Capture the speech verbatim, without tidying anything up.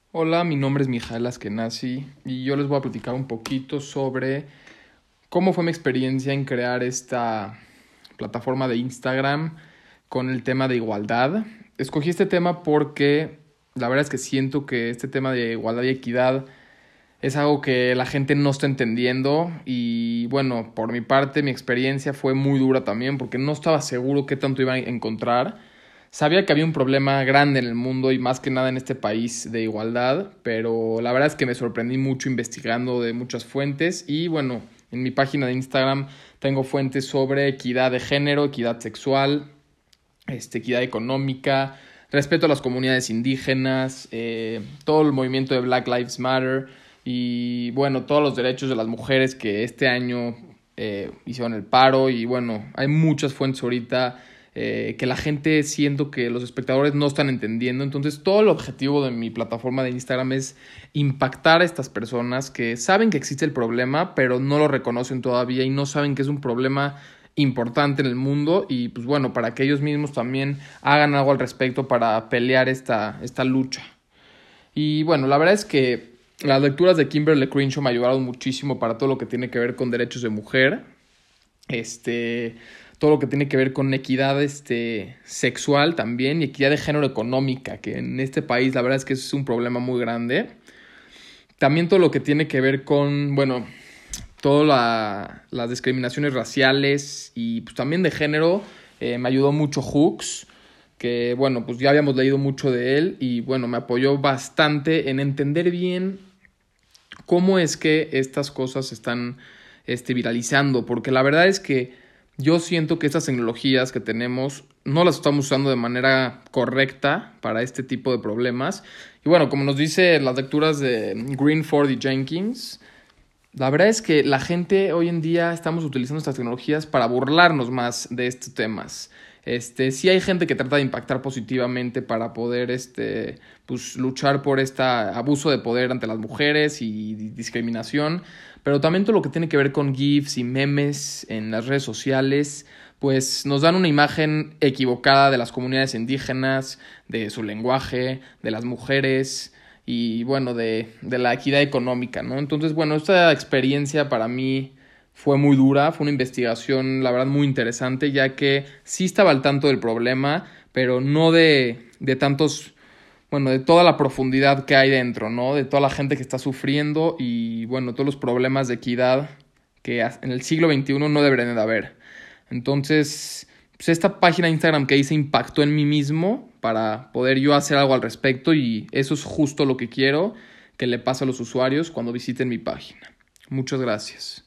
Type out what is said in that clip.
Hola, mi nombre es Mijael Askenazi y yo les voy a platicar un poquito sobre cómo fue mi experiencia en crear esta plataforma de Instagram con el tema de igualdad. Escogí este tema porque la verdad es que siento que este tema de igualdad y equidad es algo que la gente no está entendiendo y bueno, por mi parte mi experiencia fue muy dura también porque no estaba seguro qué tanto iba a encontrar. Sabía que había un problema grande en el mundo y más que nada en este país de igualdad, pero la verdad es que me sorprendí mucho investigando de muchas fuentes y bueno, en mi página de Instagram tengo fuentes sobre equidad de género, equidad sexual, este, equidad económica, respeto a las comunidades indígenas, eh, todo el movimiento de Black Lives Matter y bueno, todos los derechos de las mujeres que este año eh, hicieron el paro y bueno, hay muchas fuentes ahorita eh, que la gente siento que los espectadores no están entendiendo. Entonces todo el objetivo de mi plataforma de Instagram es impactar a estas personas que saben que existe el problema pero no lo reconocen todavía y no saben que es un problema importante en el mundo y pues bueno, para que ellos mismos también hagan algo al respecto para pelear esta, esta lucha. Y bueno, la verdad es que las lecturas de Kimberly Crenshaw me ayudaron muchísimo para todo lo que tiene que ver con derechos de mujer, este, todo lo que tiene que ver con equidad este, sexual también y equidad de género económica, que en este país la verdad es que es un problema muy grande. También todo lo que tiene que ver con, bueno, todas la, las discriminaciones raciales y pues también de género. Eh, me ayudó mucho Hooks, que bueno, pues ya habíamos leído mucho de él y bueno, me apoyó bastante en entender bien cómo es que estas cosas se están este, viralizando, porque la verdad es que yo siento que estas tecnologías que tenemos no las estamos usando de manera correcta para este tipo de problemas. Y bueno, como nos dice las lecturas de Greenford y Jenkins, la verdad es que la gente hoy en día estamos utilizando estas tecnologías para burlarnos más de estos temas. Este, sí hay gente que trata de impactar positivamente para poder este, pues, luchar por este abuso de poder ante las mujeres y discriminación, pero también todo lo que tiene que ver con GIFs y memes en las redes sociales, pues nos dan una imagen equivocada de las comunidades indígenas, de su lenguaje, de las mujeres y bueno, de, de la equidad económica, ¿no? Entonces, bueno, esta experiencia para mí fue muy dura, fue una investigación, la verdad, muy interesante, ya que sí estaba al tanto del problema, pero no de, de tantos, bueno, de toda la profundidad que hay dentro, ¿no? De toda la gente que está sufriendo y, bueno, todos los problemas de equidad que en el siglo veintiuno no deberían de haber. Entonces, pues esta página de Instagram que hice impactó en mí mismo para poder yo hacer algo al respecto y eso es justo lo que quiero que le pase a los usuarios cuando visiten mi página. Muchas gracias.